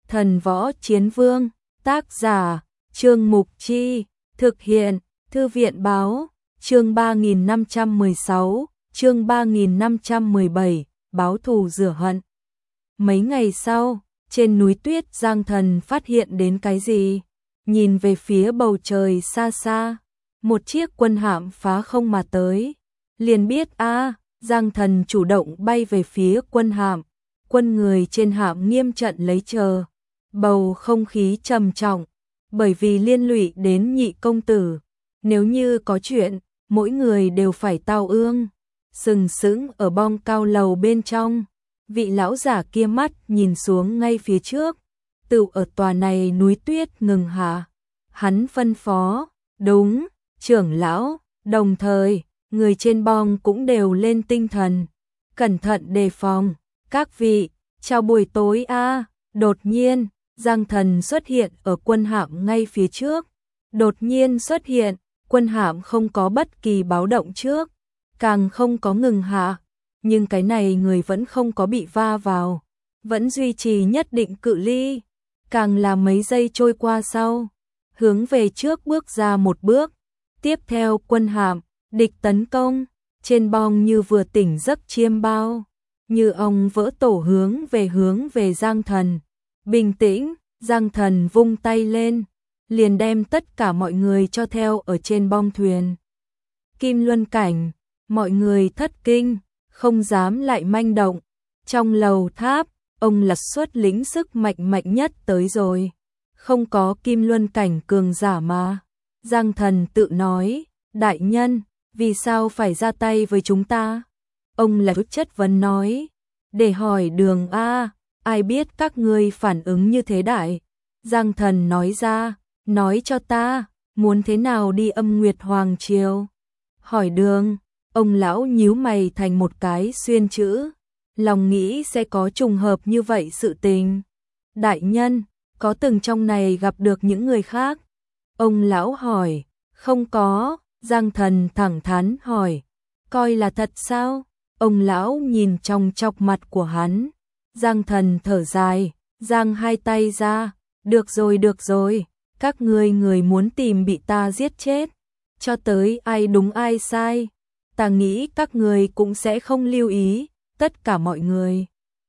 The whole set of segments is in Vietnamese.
Thần Võ Chiến Vương, tác giả, Trương Mục Chi, thực hiện, Thư viện Báo, chương 3516, chương 3517, báo thù rửa hận. Mấy ngày sau, trên núi tuyết Giang Thần phát hiện đến cái gì? Nhìn về phía bầu trời xa xa, một chiếc quân hạm phá không mà tới. Liền biết Giang Thần chủ động bay về phía quân hạm. Quân người trên hạm nghiêm trận lấy chờ. Bầu không khí trầm trọng, bởi vì liên lụy đến Nhị công tử. Nếu như có chuyện, mỗi người đều phải tao ương. Sừng sững ở bong cao lầu bên trong, vị lão giả kia mắt nhìn xuống ngay phía trước. Tựu ở tòa này núi tuyết ngừng hạ. Hắn phân phó, đúng, trưởng lão, đồng thời, người trên bong cũng đều lên tinh thần. Cẩn thận đề phòng, các vị, chào buổi tối Đột nhiên, Giang Thần xuất hiện ở quân hạm ngay phía trước. Đột nhiên xuất hiện, quân hạm không có bất kỳ báo động trước, càng không có ngừng hạ. Nhưng cái này người vẫn không có bị va vào, vẫn duy trì nhất định cự ly. Càng là mấy giây trôi qua sau, hướng về trước bước ra một bước. Tiếp theo quân hạm, địch tấn công, trên bong như vừa tỉnh giấc chiêm bao. Như ong vỡ tổ hướng về Giang Thần. Bình tĩnh, Giang Thần vung tay lên, liền đem tất cả mọi người cho theo ở trên bong thuyền. Kim Luân cảnh, mọi người thất kinh, không dám lại manh động. Trong lầu tháp, ông là xuất lĩnh sức mạnh nhất tới rồi. Không có Kim Luân cảnh cường giả mà. Giang Thần tự nói, đại nhân, vì sao phải ra tay với chúng ta? Ông là chất vấn nói, để hỏi đường ai biết các ngươi phản ứng như thế đại. Giang Thần nói ra, nói cho ta, muốn thế nào đi Âm Nguyệt Hoàng Triều? Hỏi đường, ông lão nhíu mày thành một cái xuyên chữ, lòng nghĩ sẽ có trùng hợp như vậy sự tình. Đại nhân, có từng trong này gặp được những người khác? Ông lão hỏi, không có. Giang Thần thẳng thắn hỏi, coi là thật sao? Ông lão nhìn trong chọc mặt của hắn. Giang Thần thở dài, giang hai tay ra, được rồi, các người muốn tìm bị ta giết chết. Cho tới ai đúng ai sai, ta nghĩ các người cũng sẽ không lưu ý, tất cả mọi người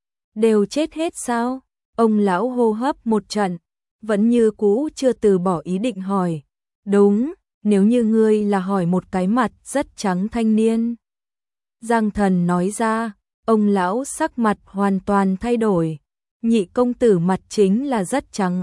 đều chết hết sao? Ông lão hô hấp một trận, vẫn như cũ chưa từ bỏ ý định hỏi. Đúng, nếu như ngươi là hỏi một cái mặt rất trắng thanh niên. Giang Thần nói ra, ông lão sắc mặt hoàn toàn thay đổi. Nhị công tử mặt chính là rất trắng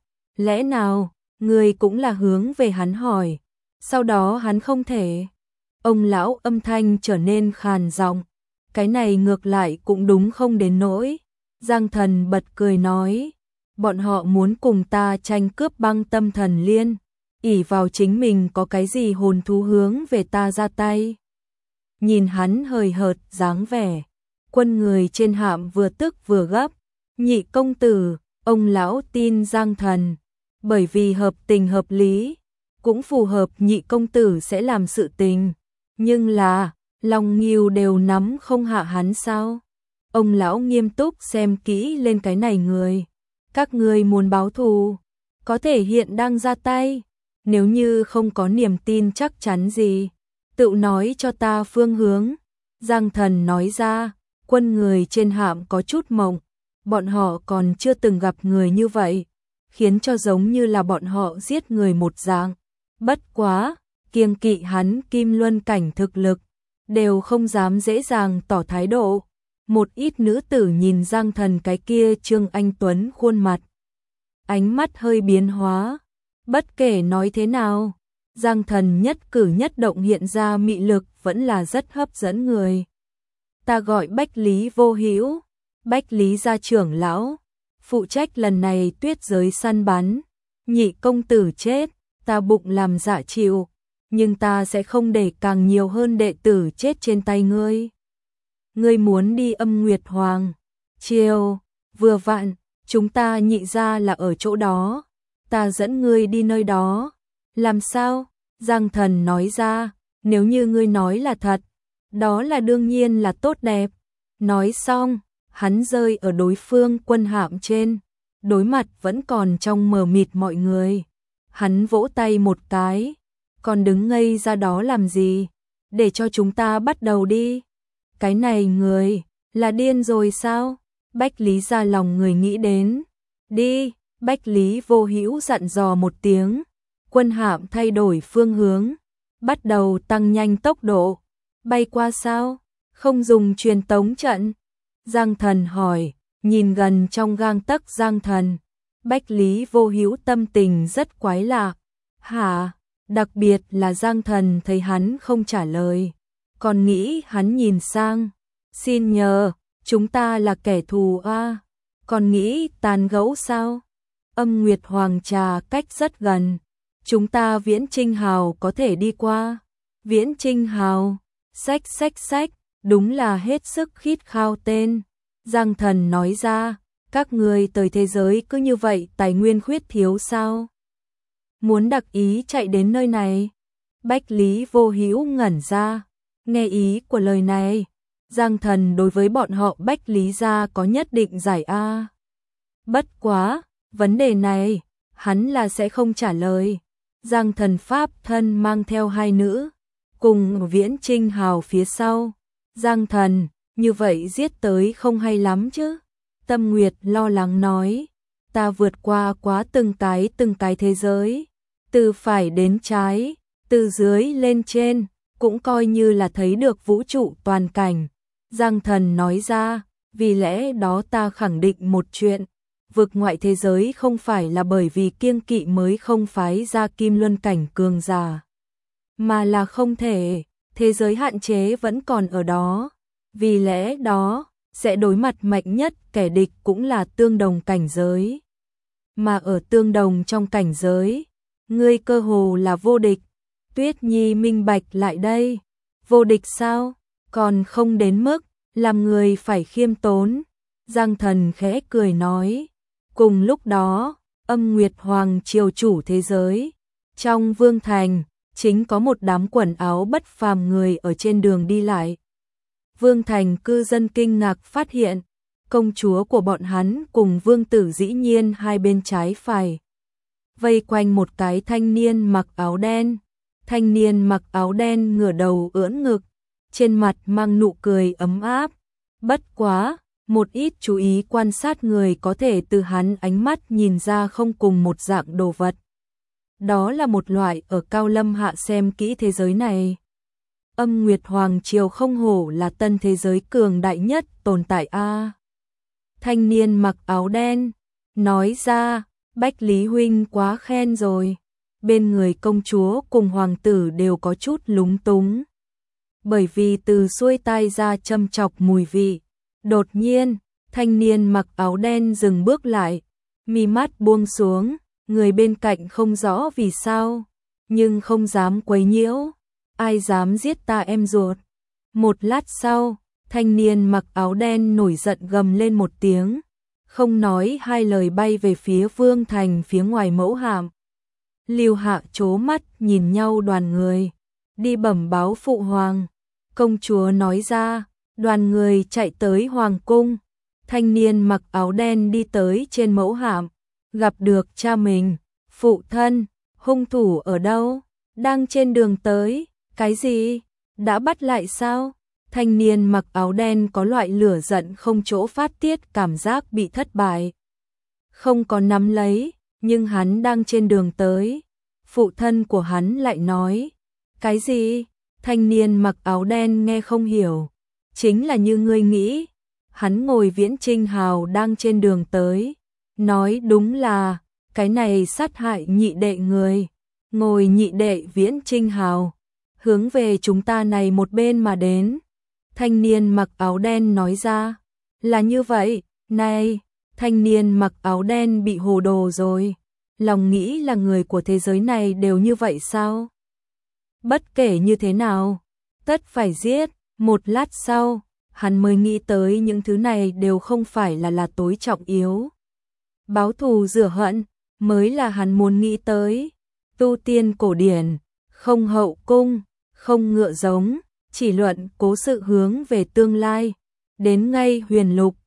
lẽ nào, ngươi cũng là hướng về hắn hỏi. Sau đó hắn không thể. Ông lão âm thanh trở nên khàn giọng. Cái này ngược lại cũng đúng không đến nỗi. Giang Thần bật cười nói, bọn họ muốn cùng ta tranh cướp Băng Tâm Thần Liên, ỷ vào chính mình có cái gì hồn thú hướng về ta ra tay. Nhìn hắn hời hợt dáng vẻ, quân người trên hạm vừa tức vừa gấp. Nhị công tử, ông lão tin Giang Thần, bởi vì hợp tình hợp lý, cũng phù hợp nhị công tử sẽ làm sự tình. Nhưng là, lòng nghiêu đều nắm không hạ hắn sao? Ông lão nghiêm túc xem kỹ lên cái này người. Các ngươi muốn báo thù, có thể hiện đang ra tay. Nếu như không có niềm tin chắc chắn gì, tự nói cho ta phương hướng. Giang Thần nói ra, quân người trên hạm có chút mộng. Bọn họ còn chưa từng gặp người như vậy, khiến cho giống như là bọn họ giết người một dạng. Bất quá, kiêng kỵ hắn Kim Luân cảnh thực lực, đều không dám dễ dàng tỏ thái độ. Một ít nữ tử nhìn Giang Thần cái kia Trương Anh Tuấn khuôn mặt, ánh mắt hơi biến hóa. Bất kể nói thế nào, Giang Thần nhất cử nhất động hiện ra mị lực vẫn là rất hấp dẫn người. Ta gọi Bách Lý Vô Hữu, Bách Lý gia trưởng lão, phụ trách lần này tuyết giới săn bắn. Nhị công tử chết, ta bụng làm dạ chịu, nhưng ta sẽ không để càng nhiều hơn đệ tử chết trên tay ngươi. Ngươi muốn đi Âm Nguyệt Hoàng Triều, vừa vặn, chúng ta Nhị gia là ở chỗ đó, ta dẫn ngươi đi nơi đó. Làm sao? Giang Thần nói ra, nếu như ngươi nói là thật, đó là đương nhiên là tốt đẹp. Nói xong, hắn rơi ở đối phương quân hạm trên, đối mặt vẫn còn trong mờ mịt mọi người. Hắn vỗ tay một cái, còn đứng ngây ra đó làm gì, để cho chúng ta bắt đầu đi. Cái này người, là điên rồi sao? Bách Lý ra lòng người nghĩ đến. Đi, Bách Lý Vô Hữu dặn dò một tiếng, quân hạm thay đổi phương hướng, bắt đầu tăng nhanh tốc độ. Bay qua sao? Không dùng truyền tống trận? Giang Thần hỏi, nhìn gần trong gang tấc Giang Thần. Bách Lý Vô Hữu tâm tình rất quái lạ. Hả? Đặc biệt là Giang Thần thấy hắn không trả lời, còn nghĩ hắn nhìn sang. Xin nhờ, chúng ta là kẻ thù à? Còn nghĩ tàn gẫu sao? Âm Nguyệt Hoàng Trà cách rất gần, chúng ta Viễn Trinh Hào có thể đi qua. Viễn Trinh Hào, xách, đúng là hết sức khít khao tên. Giang Thần nói ra, các người tới thế giới cứ như vậy tài nguyên khuyết thiếu sao? Muốn đặc ý chạy đến nơi này? Bách Lý Vô Hữu ngẩn ra, nghe ý của lời này. Giang Thần đối với bọn họ Bách Lý gia có nhất định giải a. Bất quá, vấn đề này, hắn là sẽ không trả lời. Giang Thần pháp thân mang theo hai nữ, cùng Viễn Trinh Hào phía sau. Giang Thần, như vậy giết tới không hay lắm chứ? Tâm Nguyệt lo lắng nói, ta vượt qua quá từng cái thế giới, từ phải đến trái, từ dưới lên trên, cũng coi như là thấy được vũ trụ toàn cảnh. Giang Thần nói ra, vì lẽ đó ta khẳng định một chuyện, vực ngoại thế giới không phải là bởi vì kiêng kỵ mới không phái ra Kim Luân cảnh cường giả, mà là không thể, thế giới hạn chế vẫn còn ở đó, vì lẽ đó, sẽ đối mặt mạnh nhất kẻ địch cũng là tương đồng cảnh giới. Mà ở tương đồng trong cảnh giới, ngươi cơ hồ là vô địch. Tuyết Nhi minh bạch lại đây, vô địch sao? Còn không đến mức, làm người phải khiêm tốn. Giang Thần khẽ cười nói. Cùng lúc đó, Âm Nguyệt Hoàng triều chủ thế giới. Trong Vương Thành, chính có một đám quần áo bất phàm người ở trên đường đi lại. Vương Thành cư dân kinh ngạc phát hiện, công chúa của bọn hắn cùng vương tử dĩ nhiên hai bên trái phải. Vây quanh một cái thanh niên mặc áo đen. Thanh niên mặc áo đen ngửa đầu ưỡn ngực, trên mặt mang nụ cười ấm áp. Bất quá, một ít chú ý quan sát người có thể từ hắn ánh mắt nhìn ra không cùng một dạng đồ vật. Đó là một loại ở Cao Lâm Hạ xem kỹ thế giới này. Âm Nguyệt Hoàng triều không hổ là tân thế giới cường đại nhất tồn tại a. Thanh niên mặc áo đen nói ra, Bách Lý huynh quá khen rồi. Bên người công chúa cùng hoàng tử đều có chút lúng túng. Bởi vì từ xuôi tai ra châm chọc mùi vị. Đột nhiên, thanh niên mặc áo đen dừng bước lại, mi mắt buông xuống, người bên cạnh không rõ vì sao, nhưng không dám quấy nhiễu. Ai dám giết ta em ruột? Một lát sau, thanh niên mặc áo đen nổi giận gầm lên một tiếng, không nói hai lời bay về phía Vương Thành phía ngoài mẫu hạm. Lưu Hạ trố mắt nhìn nhau đoàn người, đi bẩm báo phụ hoàng. Công chúa nói ra, đoàn người chạy tới hoàng cung. Thanh niên mặc áo đen đi tới trên mẫu hạm, gặp được cha mình. Phụ thân, hung thủ ở đâu? Đang trên đường tới. Cái gì? Đã bắt lại sao? Thanh niên mặc áo đen có loại lửa giận không chỗ phát tiết, cảm giác bị thất bại. Không có nắm lấy, nhưng hắn đang trên đường tới. Phụ thân của hắn lại nói. Cái gì? Thanh niên mặc áo đen nghe không hiểu. Chính là như ngươi nghĩ. Hắn ngồi Viễn Trinh Hào đang trên đường tới. Nói đúng là, cái này sát hại nhị đệ người. Ngồi nhị đệ Viễn Trinh Hào, hướng về chúng ta này một bên mà đến. Thanh niên mặc áo đen nói ra. Là như vậy, này, thanh niên mặc áo đen bị hồ đồ rồi. Lòng nghĩ là người của thế giới này đều như vậy sao? Bất kể như thế nào, tất phải giết. Một lát sau, hắn mới nghĩ tới những thứ này đều không phải là tối trọng yếu. Báo thù rửa hận mới là hắn muốn nghĩ tới. Tu tiên cổ điển, không hậu cung, không ngựa giống, chỉ luận cố sự hướng về tương lai. Đến ngay huyền lục,